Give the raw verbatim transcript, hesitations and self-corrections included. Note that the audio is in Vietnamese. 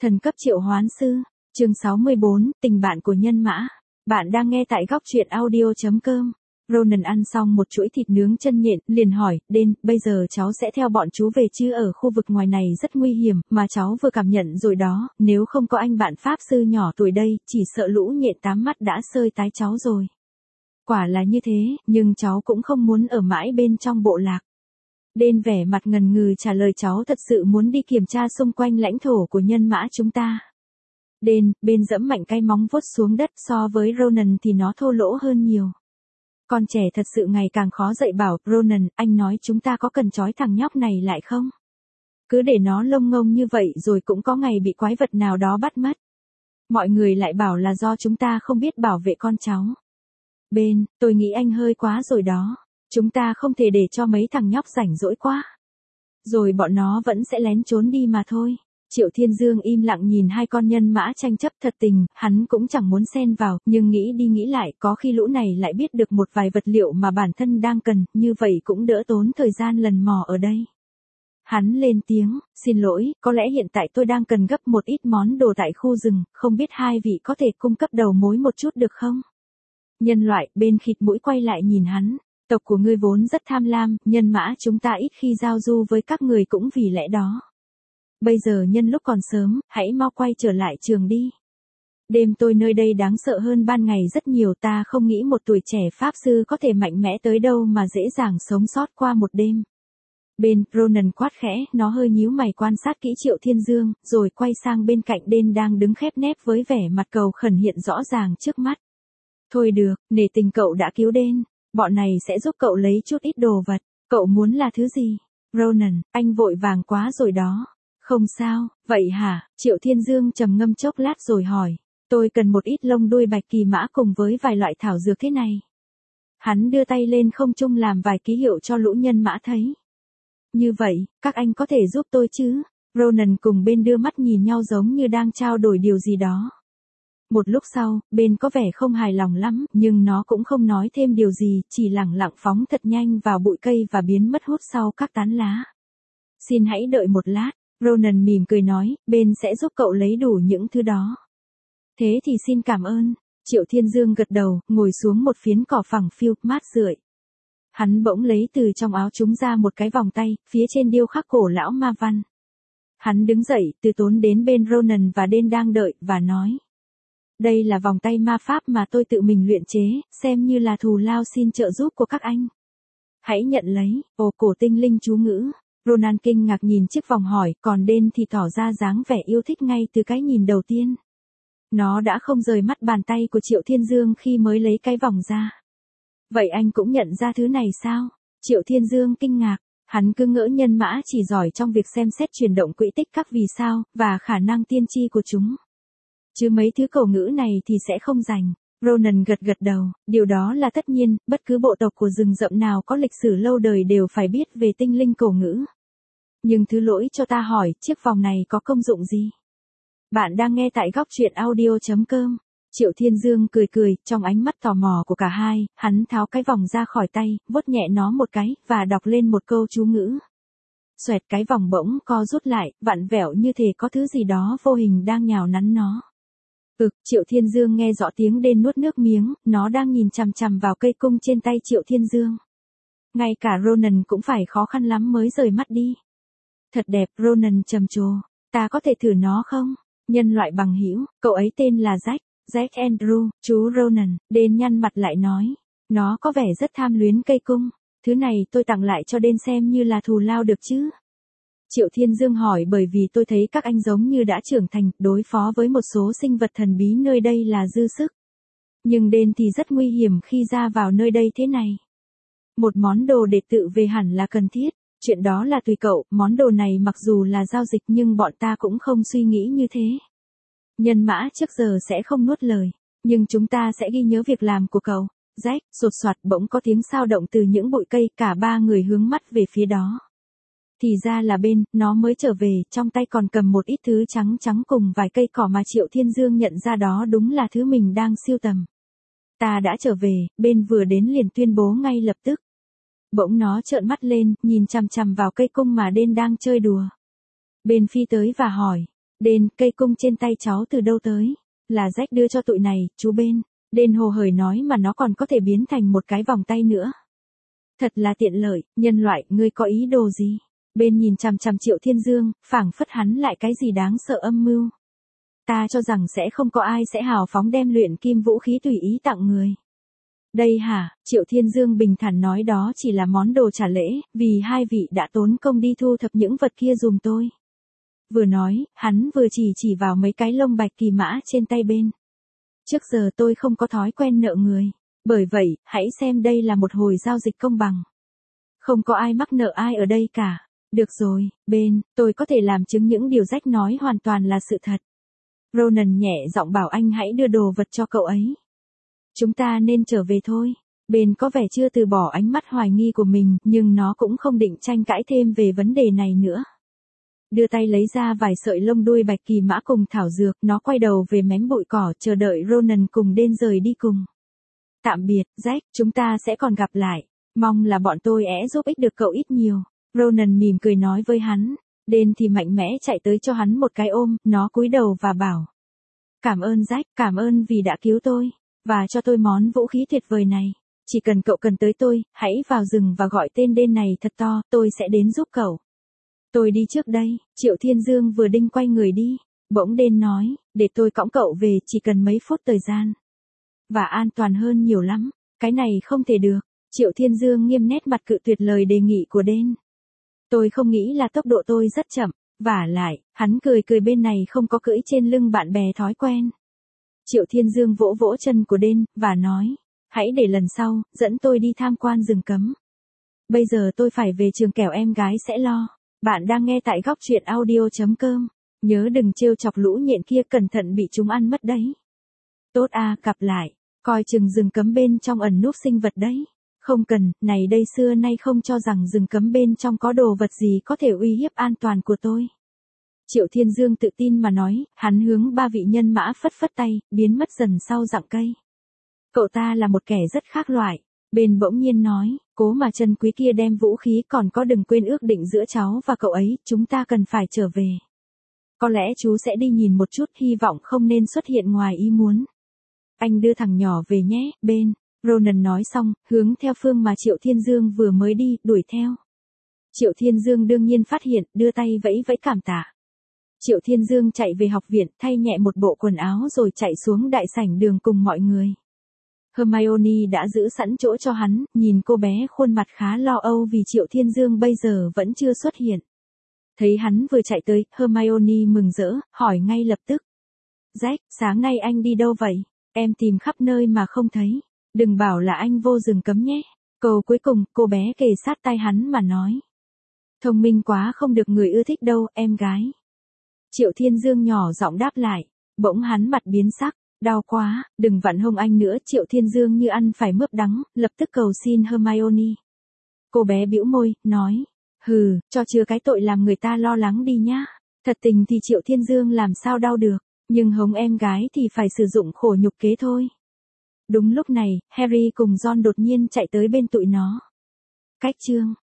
Thần cấp triệu hoán sư, chương sáu mươi bốn, tình bạn của nhân mã. Bạn đang nghe tại góc truyện audio chấm com. Ronan ăn xong một chuỗi thịt nướng chân nhện, liền hỏi, Đen, bây giờ cháu sẽ theo bọn chú về chứ, ở khu vực ngoài này rất nguy hiểm, mà cháu vừa cảm nhận rồi đó, nếu không có anh bạn pháp sư nhỏ tuổi đây, chỉ sợ lũ nhện tám mắt đã sơi tái cháu rồi. Quả là như thế, nhưng cháu cũng không muốn ở mãi bên trong bộ lạc. Đen vẻ mặt ngần ngừ trả lời, cháu thật sự muốn đi kiểm tra xung quanh lãnh thổ của nhân mã chúng ta. Đen, bên dẫm mạnh cái móng vuốt xuống đất, so với Ronan thì nó thô lỗ hơn nhiều. Con trẻ thật sự ngày càng khó dạy bảo, Ronan, anh nói chúng ta có cần trói thằng nhóc này lại không? Cứ để nó lông ngông như vậy rồi cũng có ngày bị quái vật nào đó bắt mất. Mọi người lại bảo là do chúng ta không biết bảo vệ con cháu. Ben, tôi nghĩ anh hơi quá rồi đó. Chúng ta không thể để cho mấy thằng nhóc rảnh rỗi quá. Rồi bọn nó vẫn sẽ lén trốn đi mà thôi. Triệu Thiên Dương im lặng nhìn hai con nhân mã tranh chấp, thật tình, hắn cũng chẳng muốn xen vào, nhưng nghĩ đi nghĩ lại, có khi lũ này lại biết được một vài vật liệu mà bản thân đang cần, như vậy cũng đỡ tốn thời gian lần mò ở đây. Hắn lên tiếng, xin lỗi, có lẽ hiện tại tôi đang cần gấp một ít món đồ tại khu rừng, không biết hai vị có thể cung cấp đầu mối một chút được không? Nhân loại, bên khịt mũi quay lại nhìn hắn. Tộc của ngươi vốn rất tham lam, nhân mã chúng ta ít khi giao du với các người cũng vì lẽ đó. Bây giờ nhân lúc còn sớm, hãy mau quay trở lại trường đi. Đêm tôi nơi đây đáng sợ hơn ban ngày rất nhiều, ta không nghĩ một tuổi trẻ pháp sư có thể mạnh mẽ tới đâu mà dễ dàng sống sót qua một đêm. Bên, Ronan quát khẽ, nó hơi nhíu mày quan sát kỹ Triệu Thiên Dương, rồi quay sang bên cạnh Đen đang đứng khép nép với vẻ mặt cầu khẩn hiện rõ ràng trước mắt. Thôi được, nể tình cậu đã cứu Đen. Bọn này sẽ giúp cậu lấy chút ít đồ vật. Cậu muốn là thứ gì? Ronan, anh vội vàng quá rồi đó. Không sao, vậy hả? Triệu Thiên Dương trầm ngâm chốc lát rồi hỏi. Tôi cần một ít lông đuôi bạch kỳ mã cùng với vài loại thảo dược thế này. Hắn đưa tay lên không trung làm vài ký hiệu cho lũ nhân mã thấy. Như vậy, các anh có thể giúp tôi chứ? Ronan cùng bên đưa mắt nhìn nhau giống như đang trao đổi điều gì đó. Một lúc sau, bên có vẻ không hài lòng lắm, nhưng nó cũng không nói thêm điều gì, chỉ lẳng lặng phóng thật nhanh vào bụi cây và biến mất hút sau các tán lá. Xin hãy đợi một lát, Ronan mỉm cười nói, bên sẽ giúp cậu lấy đủ những thứ đó. Thế thì xin cảm ơn. Triệu Thiên Dương gật đầu, ngồi xuống một phiến cỏ phẳng phiu, mát rượi. Hắn bỗng lấy từ trong áo chúng ra một cái vòng tay, phía trên điêu khắc cổ lão ma văn. Hắn đứng dậy, từ tốn đến bên Ronan và Đen đang đợi, và nói. Đây là vòng tay ma pháp mà tôi tự mình luyện chế, xem như là thù lao xin trợ giúp của các anh. Hãy nhận lấy, ồ cổ tinh linh chú ngữ. Ronan kinh ngạc nhìn chiếc vòng hỏi, còn Đen thì tỏ ra dáng vẻ yêu thích ngay từ cái nhìn đầu tiên. Nó đã không rời mắt bàn tay của Triệu Thiên Dương khi mới lấy cái vòng ra. Vậy anh cũng nhận ra thứ này sao? Triệu Thiên Dương kinh ngạc, hắn cứ ngỡ nhân mã chỉ giỏi trong việc xem xét chuyển động quỹ tích các vì sao, và khả năng tiên tri của chúng. Chứ mấy thứ cổ ngữ này thì sẽ không rành. Ronan gật gật đầu, điều đó là tất nhiên, bất cứ bộ tộc của rừng rậm nào có lịch sử lâu đời đều phải biết về tinh linh cổ ngữ. Nhưng thứ lỗi cho ta hỏi, chiếc vòng này có công dụng gì? Bạn đang nghe tại góc truyện audio chấm com. Triệu Thiên Dương cười cười, trong ánh mắt tò mò của cả hai, hắn tháo cái vòng ra khỏi tay, vuốt nhẹ nó một cái, và đọc lên một câu chú ngữ. Xoẹt, cái vòng bỗng co rút lại, vặn vẹo như thể có thứ gì đó vô hình đang nhào nắn nó. Ực, Triệu Thiên Dương nghe rõ tiếng Đen nuốt nước miếng, nó đang nhìn chằm chằm vào cây cung trên tay Triệu Thiên Dương. Ngay cả Ronan cũng phải khó khăn lắm mới rời mắt đi. Thật đẹp, Ronan trầm trồ. Ta có thể thử nó không? Nhân loại bằng hữu, cậu ấy tên là Jack, Jack Andrew, chú Ronan. Đen nhăn mặt lại nói. Nó có vẻ rất tham luyến cây cung. Thứ này tôi tặng lại cho Đen xem như là thù lao được chứ? Triệu Thiên Dương hỏi, bởi vì tôi thấy các anh giống như đã trưởng thành, đối phó với một số sinh vật thần bí nơi đây là dư sức. Nhưng Đen thì rất nguy hiểm khi ra vào nơi đây thế này. Một món đồ để tự về hẳn là cần thiết, chuyện đó là tùy cậu, món đồ này mặc dù là giao dịch nhưng bọn ta cũng không suy nghĩ như thế. Nhân mã trước giờ sẽ không nuốt lời, nhưng chúng ta sẽ ghi nhớ việc làm của cậu. Jack, sột soạt bỗng có tiếng xao động từ những bụi cây, cả ba người hướng mắt về phía đó. Thì ra là bên, nó mới trở về, trong tay còn cầm một ít thứ trắng trắng cùng vài cây cỏ mà Triệu Thiên Dương nhận ra đó đúng là thứ mình đang sưu tầm. Ta đã trở về, bên vừa đến liền tuyên bố ngay lập tức. Bỗng nó trợn mắt lên, nhìn chằm chằm vào cây cung mà Đen đang chơi đùa. Bên phi tới và hỏi, Đền, cây cung trên tay cháu từ đâu tới? Là Jack đưa cho tụi này, chú Ben. Đền hồ hởi nói mà nó còn có thể biến thành một cái vòng tay nữa. Thật là tiện lợi, nhân loại, ngươi có ý đồ gì? Ben nhìn chằm chằm Triệu Thiên Dương, phảng phất hắn lại cái gì đáng sợ âm mưu. Ta cho rằng sẽ không có ai sẽ hào phóng đem luyện kim vũ khí tùy ý tặng người. Đây hả, Triệu Thiên Dương bình thản nói đó chỉ là món đồ trả lễ, vì hai vị đã tốn công đi thu thập những vật kia dùm tôi. Vừa nói, hắn vừa chỉ chỉ vào mấy cái lông bạch kỳ mã trên tay Ben. Trước giờ tôi không có thói quen nợ người. Bởi vậy, hãy xem đây là một hồi giao dịch công bằng. Không có ai mắc nợ ai ở đây cả. Được rồi, Ben, tôi có thể làm chứng những điều Jack nói hoàn toàn là sự thật. Ronan nhẹ giọng bảo anh hãy đưa đồ vật cho cậu ấy. Chúng ta nên trở về thôi. Ben có vẻ chưa từ bỏ ánh mắt hoài nghi của mình, nhưng nó cũng không định tranh cãi thêm về vấn đề này nữa. Đưa tay lấy ra vài sợi lông đuôi bạch kỳ mã cùng thảo dược, nó quay đầu về mém bụi cỏ chờ đợi Ronan cùng Den rời đi cùng. Tạm biệt, Jack, chúng ta sẽ còn gặp lại. Mong là bọn tôi sẽ giúp ích được cậu ít nhiều. Ronan mỉm cười nói với hắn. Den thì mạnh mẽ chạy tới cho hắn một cái ôm, nó cúi đầu và bảo. Cảm ơn Jack, cảm ơn vì đã cứu tôi, và cho tôi món vũ khí tuyệt vời này. Chỉ cần cậu cần tới tôi, hãy vào rừng và gọi tên Den này thật to, tôi sẽ đến giúp cậu. Tôi đi trước đây, Triệu Thiên Dương vừa định quay người đi. Bỗng Den nói, để tôi cõng cậu về chỉ cần mấy phút thời gian. Và an toàn hơn nhiều lắm, cái này không thể được. Triệu Thiên Dương nghiêm nét mặt cự tuyệt lời đề nghị của Den. Tôi không nghĩ là tốc độ tôi rất chậm, vả lại, hắn cười cười bên này không có cưỡi trên lưng bạn bè thói quen. Triệu Thiên Dương vỗ vỗ chân của Den, và nói, hãy để lần sau, dẫn tôi đi tham quan rừng cấm. Bây giờ tôi phải về trường kẻo em gái sẽ lo. Bạn đang nghe tại góc truyện audio chấm com. Nhớ đừng trêu chọc lũ nhện kia, cẩn thận bị chúng ăn mất đấy. Tốt à, gặp lại. Coi chừng rừng cấm bên trong ẩn núp sinh vật đấy. Không cần, này đây xưa nay không cho rằng rừng cấm bên trong có đồ vật gì có thể uy hiếp an toàn của tôi. Triệu Thiên Dương tự tin mà nói, hắn hướng ba vị nhân mã phất phất tay, biến mất dần sau rặng cây. Cậu ta là một kẻ rất khác loại. Ben bỗng nhiên nói, cố mà chân quý kia đem vũ khí, còn có đừng quên ước định giữa cháu và cậu ấy, chúng ta cần phải trở về. Có lẽ chú sẽ đi nhìn một chút, hy vọng không nên xuất hiện ngoài ý muốn. Anh đưa thằng nhỏ về nhé, Ben. Ronan nói xong, hướng theo phương mà Triệu Thiên Dương vừa mới đi, đuổi theo. Triệu Thiên Dương đương nhiên phát hiện, đưa tay vẫy vẫy cảm tạ. Triệu Thiên Dương chạy về học viện, thay nhẹ một bộ quần áo rồi chạy xuống đại sảnh đường cùng mọi người. Hermione đã giữ sẵn chỗ cho hắn, nhìn cô bé khuôn mặt khá lo âu vì Triệu Thiên Dương bây giờ vẫn chưa xuất hiện. Thấy hắn vừa chạy tới, Hermione mừng rỡ, hỏi ngay lập tức. Jack, sáng nay anh đi đâu vậy? Em tìm khắp nơi mà không thấy. Đừng bảo là anh vô rừng cấm nhé. Câu cuối cùng, cô bé kề sát tai hắn mà nói. Thông minh quá không được người ưa thích đâu, em gái. Triệu Thiên Dương nhỏ giọng đáp lại. Bỗng hắn mặt biến sắc. Đau quá, đừng vặn hông anh nữa. Triệu Thiên Dương như ăn phải mướp đắng, lập tức cầu xin Hermione. Cô bé bĩu môi, nói. Hừ, cho chừa cái tội làm người ta lo lắng đi nhá. Thật tình thì Triệu Thiên Dương làm sao đau được, nhưng hống em gái thì phải sử dụng khổ nhục kế thôi. Đúng lúc này, Harry cùng Ron đột nhiên chạy tới bên tụi nó. Cách chương